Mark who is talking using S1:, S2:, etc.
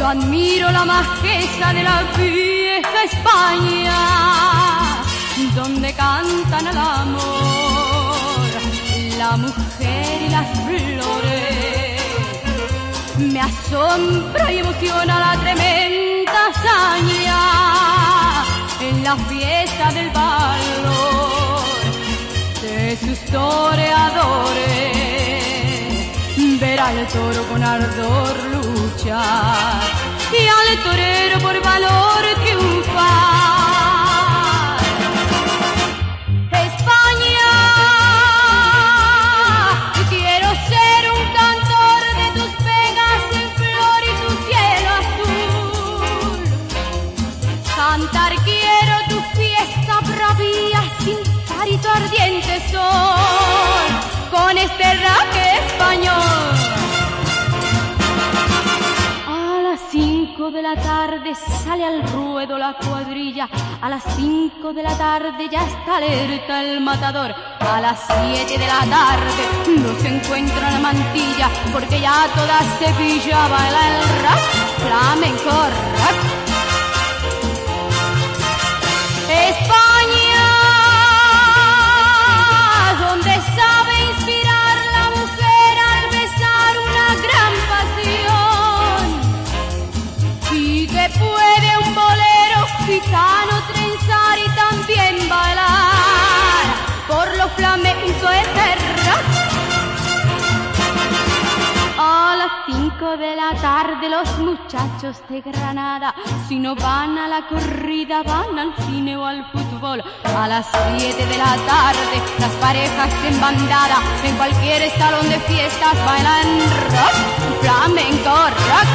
S1: admiro la majestad de la vieja España, donde cantan al amor, la mujer y las flores. Me asombra y emociona la tremenda hazaña en la fiesta del valor de sus toreadores. Ver al toro con ardor luchar y al torero por valor triunfar. España, quiero ser un cantor de tus pegas en flor y tu cielo azul. Cantar quiero tu fiesta bravía sin par y tu ardiente sol, con este raque español. A las 5 de la tarde sale al ruedo la cuadrilla, a las 5 de la tarde ya está alerta el matador, a las 7 de la tarde no se encuentra la mantilla, porque ya toda Sevilla baila el rap, flamenco rap. España, donde sabe inspirar la mujer al besar una gran pasión, y que puede un bolero gitano trenzar y también bailar por lo flamenco eterno. A las 5 de la tarde los muchachos de Granada, si no van a la corrida van al cine o al fútbol. A las 7 de la tarde las parejas en bandada en cualquier salón de fiestas bailan rock, flamenco rock.